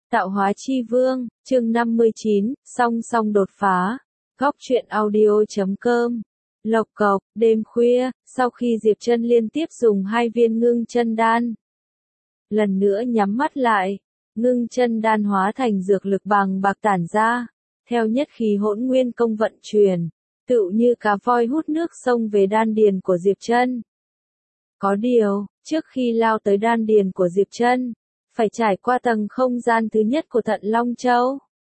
Tạo hóa chi vương, chương 59, song song đột phá. Góc truyện audio.com. Lộc cộc, đêm khuya, sau khi Diệp Chân liên tiếp dùng 2 viên ngưng chân đan. Lần nữa nhắm mắt lại, ngưng chân đan hóa thành dược lực bằng bạc tản ra, theo nhất khí hỗn nguyên công vận chuyển, tựu như cá voi hút nước sông về đan điền của Diệp Chân. Có điều, trước khi lao tới đan điền của Diệp Chân, phải trải qua tầng không gian thứ nhất của Thận Long Châu.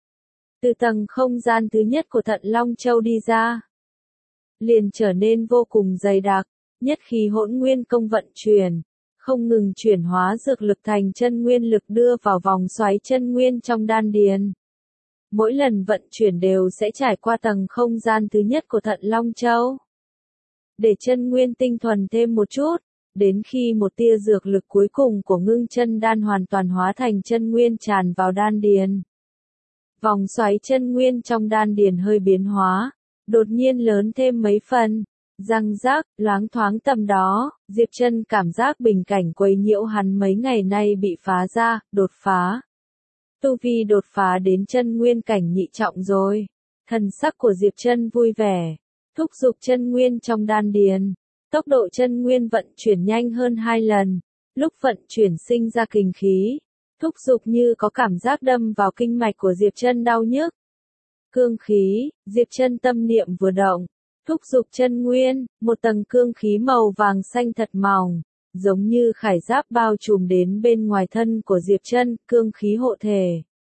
Từ tầng không gian thứ nhất của Thận Long Châu đi ra, liền trở nên vô cùng dày đặc, nhất khí hỗn nguyên công vận chuyển, không ngừng chuyển hóa dược lực thành chân nguyên lực đưa vào vòng xoáy chân nguyên trong đan điền. Mỗi lần vận chuyển đều sẽ trải qua tầng không gian thứ nhất của Thận Long Châu, để chân nguyên tinh thuần thêm một chút. Đến khi một tia dược lực cuối cùng của ngưng chân đan hoàn toàn hóa thành chân nguyên tràn vào đan điền. Vòng xoáy chân nguyên trong đan điền hơi biến hóa, đột nhiên lớn thêm mấy phần. Răng rác, loáng thoáng tầm đó, Diệp Chân cảm giác bình cảnh quấy nhiễu hắn mấy ngày nay bị phá ra, đột phá. Tu vi đột phá đến chân nguyên cảnh nhị trọng rồi. Thần sắc của Diệp Chân vui vẻ, thúc giục chân nguyên trong đan điền. Tốc độ chân nguyên vận chuyển nhanh hơn 2 lần, lúc vận chuyển sinh ra kình khí, thúc giục như có cảm giác đâm vào kinh mạch của Diệp Chân đau nhức. Cương khí, Diệp Chân tâm niệm vừa động, thúc giục chân nguyên, một tầng cương khí màu vàng xanh thật mỏng, giống như khải giáp bao trùm đến bên ngoài thân của Diệp Chân, cương khí hộ thể.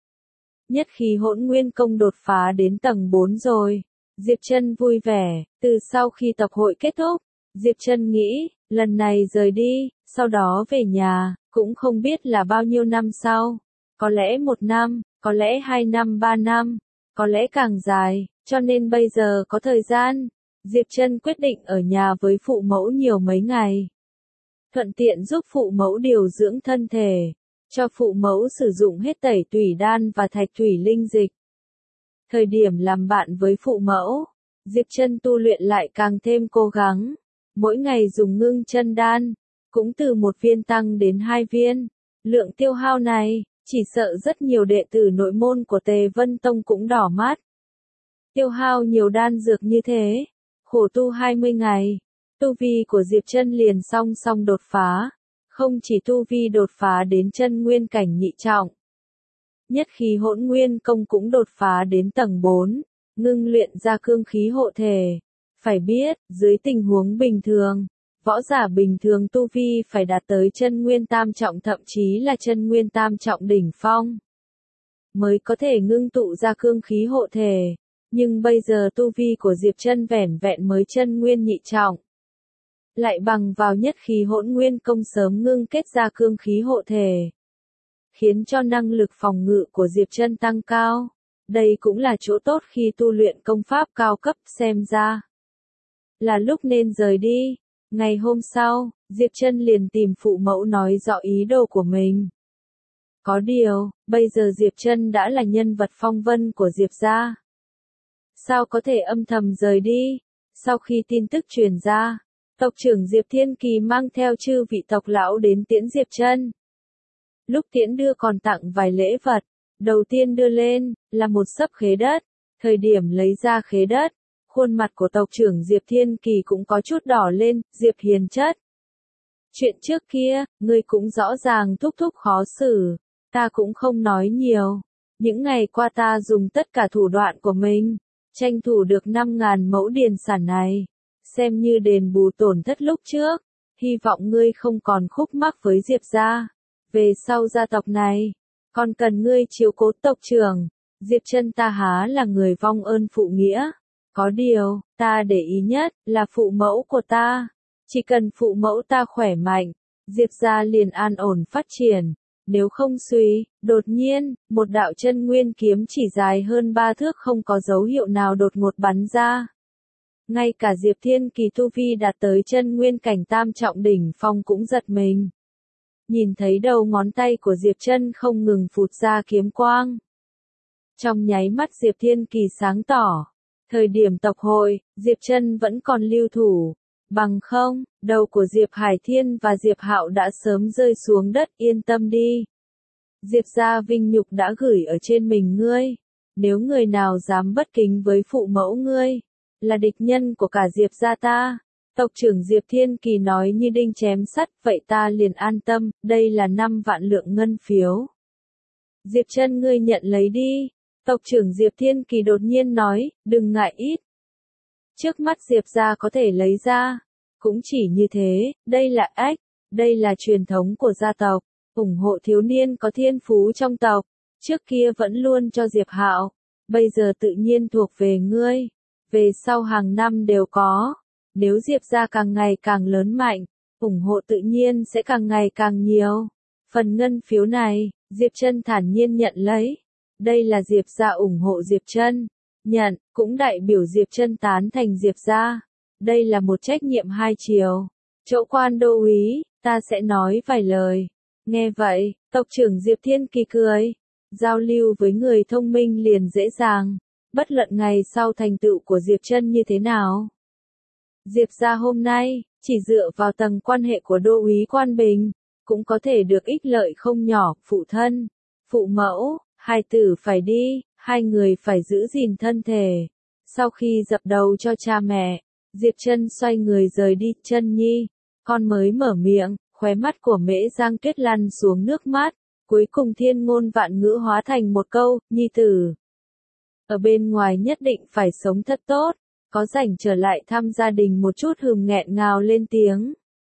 Nhất khí hỗn nguyên công đột phá đến tầng 4 rồi. Diệp Chân vui vẻ, từ sau khi tập hội kết thúc, Diệp Chân nghĩ, lần này rời đi, sau đó về nhà, cũng không biết là bao nhiêu năm sau. Có lẽ 1 năm, có lẽ 2 năm 3 năm, có lẽ càng dài, cho nên bây giờ có thời gian. Diệp Chân quyết định ở nhà với phụ mẫu nhiều mấy ngày. Thuận tiện giúp phụ mẫu điều dưỡng thân thể, cho phụ mẫu sử dụng hết tẩy tủy đan và thạch thủy linh dịch. Thời điểm làm bạn với phụ mẫu, Diệp Chân tu luyện lại càng thêm cố gắng. Mỗi ngày dùng ngưng chân đan, cũng từ 1 viên tăng đến 2 viên. Lượng tiêu hao này, chỉ sợ rất nhiều đệ tử nội môn của Tề Vân Tông cũng đỏ mắt. Tiêu hao nhiều đan dược như thế, khổ tu 20 ngày, tu vi của Diệp Chân liền song song đột phá, không chỉ tu vi đột phá đến chân nguyên cảnh nhị trọng. Nhất khí hỗn nguyên công cũng đột phá đến tầng 4, ngưng luyện ra cương khí hộ thể. Phải biết, dưới tình huống bình thường, võ giả bình thường tu vi phải đạt tới chân nguyên tam trọng thậm chí là chân nguyên tam trọng đỉnh phong, mới có thể ngưng tụ ra cương khí hộ thể. Nhưng bây giờ tu vi của Diệp Chân vẻn vẹn mới chân nguyên nhị trọng. Lại bằng vào nhất khí hỗn nguyên công sớm ngưng kết ra cương khí hộ thể, khiến cho năng lực phòng ngự của Diệp Chân tăng cao. Đây cũng là chỗ tốt khi tu luyện công pháp cao cấp, xem ra là lúc nên rời đi. Ngày hôm sau, Diệp Chân liền tìm phụ mẫu nói rõ ý đồ của mình. Có điều, bây giờ Diệp Chân đã là nhân vật phong vân của Diệp gia, sao có thể âm thầm rời đi? Sau khi tin tức truyền ra, tộc trưởng Diệp Thiên Kỳ mang theo chư vị tộc lão đến tiễn Diệp Chân. Lúc tiễn đưa còn tặng vài lễ vật, đầu tiên đưa lên là một xấp khế đất. Thời điểm lấy ra khế đất, khuôn mặt của tộc trưởng Diệp Thiên Kỳ cũng có chút đỏ lên. Diệp hiền chất, chuyện trước kia, ngươi cũng rõ ràng thúc thúc khó xử, ta cũng không nói nhiều. Những ngày qua ta dùng tất cả thủ đoạn của mình, tranh thủ được 5.000 mẫu điền sản này, xem như đền bù tổn thất lúc trước. Hy vọng ngươi không còn khúc mắc với Diệp gia. Về sau gia tộc này, còn cần ngươi chiếu cố tộc trưởng. Diệp Chân ta há là người vong ơn phụ nghĩa. Có điều, ta để ý nhất là phụ mẫu của ta. Chỉ cần phụ mẫu ta khỏe mạnh, Diệp gia liền an ổn phát triển. Nếu không suy, đột nhiên, một đạo chân nguyên kiếm chỉ dài hơn 3 thước không có dấu hiệu nào đột ngột bắn ra. Ngay cả Diệp Thiên Kỳ tu vi đạt tới chân nguyên cảnh tam trọng đỉnh phong cũng giật mình. Nhìn thấy đầu ngón tay của Diệp Chân không ngừng phụt ra kiếm quang. Trong nháy mắt Diệp Thiên Kỳ sáng tỏ. Thời điểm tộc hội, Diệp Chân vẫn còn lưu thủ. Bằng không, đầu của Diệp Hải Thiên và Diệp Hạo đã sớm rơi xuống đất, yên tâm đi. Diệp gia vinh nhục đã gửi ở trên mình ngươi. Nếu người nào dám bất kính với phụ mẫu ngươi, là địch nhân của cả Diệp gia ta. Tộc trưởng Diệp Thiên Kỳ nói như đinh chém sắt, vậy ta liền an tâm, đây là 5 vạn lượng ngân phiếu. Diệp Trân ngươi nhận lấy đi. Tộc trưởng Diệp Thiên Kỳ đột nhiên nói, đừng ngại ít. Trước mắt Diệp gia có thể lấy ra. Cũng chỉ như thế, đây là ách, đây là truyền thống của gia tộc, ủng hộ thiếu niên có thiên phú trong tộc. Trước kia vẫn luôn cho Diệp Hạo, bây giờ tự nhiên thuộc về ngươi. Về sau hàng năm đều có. Nếu Diệp gia càng ngày càng lớn mạnh, ủng hộ tự nhiên sẽ càng ngày càng nhiều. Phần ngân phiếu này, Diệp Trân thản nhiên nhận lấy. Đây là Diệp gia ủng hộ Diệp Trân. Nhận, cũng đại biểu Diệp Trân tán thành Diệp gia. Đây là một trách nhiệm hai chiều. Chỗ quan đô úy, ta sẽ nói vài lời. Nghe vậy, tộc trưởng Diệp Thiên Kỳ cười. Giao lưu với người thông minh liền dễ dàng. Bất luận ngày sau thành tựu của Diệp Trân như thế nào. Diệp gia hôm nay, chỉ dựa vào tầng quan hệ của đô úy Quan Bình, cũng có thể được ích lợi không nhỏ. Phụ thân, phụ mẫu, hai tử phải đi, hai người phải giữ gìn thân thể. Sau khi dập đầu cho cha mẹ, Diệp Trân xoay người rời đi. Trân nhi, con mới mở miệng, khóe mắt của Mễ Giang Tuyết lăn xuống nước mắt, cuối cùng thiên ngôn vạn ngữ hóa thành một câu, nhi tử. Ở bên ngoài nhất định phải sống thật tốt, có rảnh trở lại thăm gia đình một chút. Nghẹn ngào lên tiếng.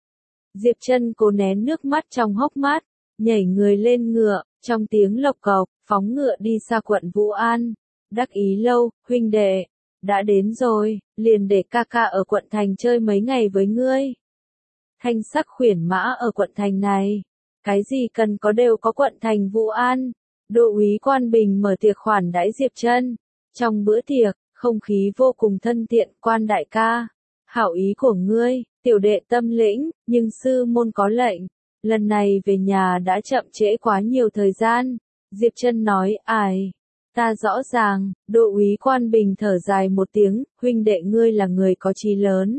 Diệp Trân cố nén nước mắt trong hốc mắt, nhảy người lên ngựa, trong tiếng lộc cộc, phóng ngựa đi xa quận Vũ An. Đắc ý lâu, huynh đệ, đã đến rồi, liền để ca ca ở quận thành chơi mấy ngày với ngươi. Thanh sắc khuyển mã ở quận thành này, cái gì cần có đều có. Quận thành Vũ An, đô úy Quan Bình mở tiệc khoản đãi Diệp Trân. Trong bữa tiệc, không khí vô cùng thân thiện. Quan đại ca, hảo ý của ngươi, tiểu đệ tâm lĩnh, nhưng sư môn có lệnh, lần này về nhà đã chậm trễ quá nhiều thời gian. Diệp Trân nói, ai, ta rõ ràng. Đô úy Quan Bình thở dài một tiếng, huynh đệ ngươi là người có chí lớn.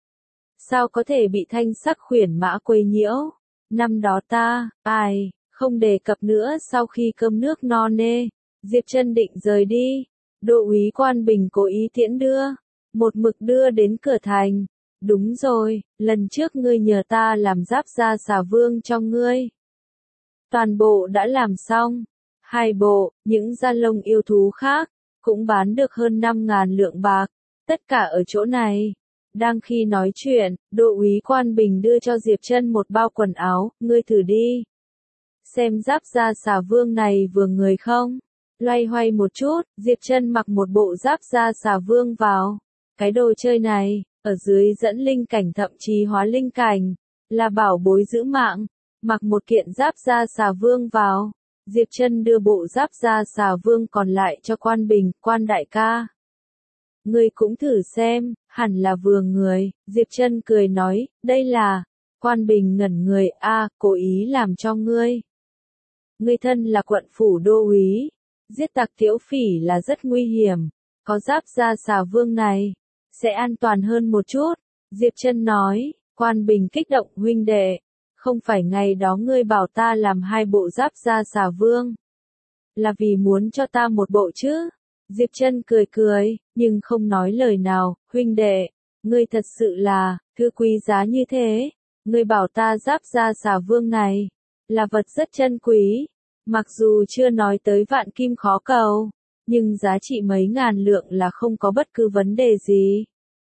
Sao có thể bị thanh sắc khuyển mã quấy nhiễu? Năm đó ta, không đề cập nữa. Sau khi cơm nước no nê, Diệp Trân định rời đi. Đô úy Quan Bình cố ý tiễn đưa, một mực đưa đến cửa thành. Đúng rồi, lần trước ngươi nhờ ta làm giáp da xà vương cho ngươi. Toàn bộ đã làm xong. 2 bộ, những da lông yêu thú khác, cũng bán được hơn 5.000 lượng bạc. Tất cả ở chỗ này. Đang khi nói chuyện, đô úy Quan Bình đưa cho Diệp Trân một bao quần áo, ngươi thử đi. Xem giáp da xà vương này vừa người không? Loay hoay một chút, Diệp Trân mặc một bộ giáp da xà vương vào. Cái đồ chơi này, ở dưới dẫn linh cảnh thậm chí hóa linh cảnh, là bảo bối giữ mạng. Mặc một kiện giáp da xà vương vào. Diệp Trân đưa bộ giáp da xà vương còn lại cho Quan Bình. Quan đại ca, ngươi cũng thử xem, hẳn là vừa người. Diệp Trân cười nói, đây là. Quan Bình ngẩn người, cố ý làm cho ngươi. Ngươi thân là quận phủ đô úy, giết tặc tiểu phỉ là rất nguy hiểm. Có giáp da xà vương này, sẽ an toàn hơn một chút. Diệp Trân nói. Quan Bình kích động, huynh đệ, không phải ngày đó ngươi bảo ta làm 2 bộ giáp da xà vương, là vì muốn cho ta một bộ chứ? Diệp Trân cười cười, nhưng không nói lời nào. Huynh đệ, ngươi thật sự là, thứ quý giá như thế. Ngươi bảo ta giáp da xà vương này, là vật rất chân quý. Mặc dù chưa nói tới vạn kim khó cầu, nhưng giá trị mấy ngàn lượng là không có bất cứ vấn đề gì.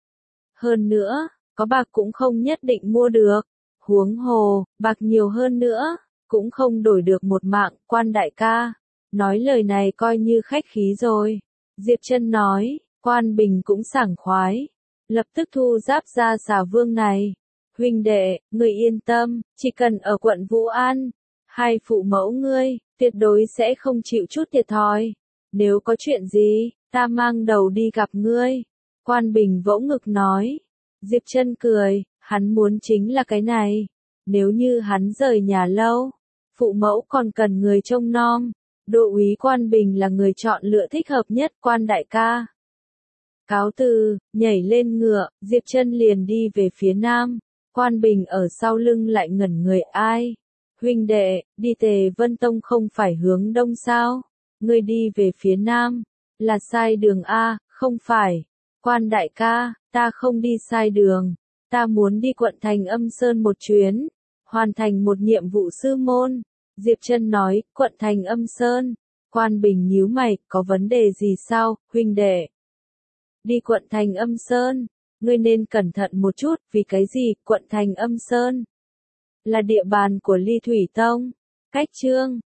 Hơn nữa, có bạc cũng không nhất định mua được. Huống hồ, bạc nhiều hơn nữa, cũng không đổi được một mạng. Quan đại ca, nói lời này coi như khách khí rồi. Diệp Trân nói. Quan Bình cũng sảng khoái, lập tức thu giáp da xà vương này. Huynh đệ, ngươi yên tâm, chỉ cần ở quận Vũ An, 2 phụ mẫu ngươi, tuyệt đối sẽ không chịu chút thiệt thòi. Nếu có chuyện gì, ta mang đầu đi gặp ngươi. Quan Bình vỗ ngực nói. Diệp Trân cười, hắn muốn chính là cái này. Nếu như hắn rời nhà lâu, phụ mẫu còn cần người trông nom. Đô úy Quan Bình là người chọn lựa thích hợp nhất. Quan đại ca, cáo từ, nhảy lên ngựa, Diệp Trân liền đi về phía nam. Quan Bình ở sau lưng lại ngẩn người, Huynh đệ, đi Tề Vân Tông không phải hướng đông sao? Ngươi đi về phía nam, là sai đường a, không phải. Quan đại ca, ta không đi sai đường, ta muốn đi quận Thành Âm Sơn một chuyến, hoàn thành một nhiệm vụ sư môn. Diệp Trân nói, quận Thành Âm Sơn. Quan Bình nhíu mày, có vấn đề gì sao, huynh đệ? Đi quận Thành Âm Sơn, ngươi nên cẩn thận một chút, vì cái gì, quận Thành Âm Sơn là địa bàn của Ly Thủy Tông. Cách chương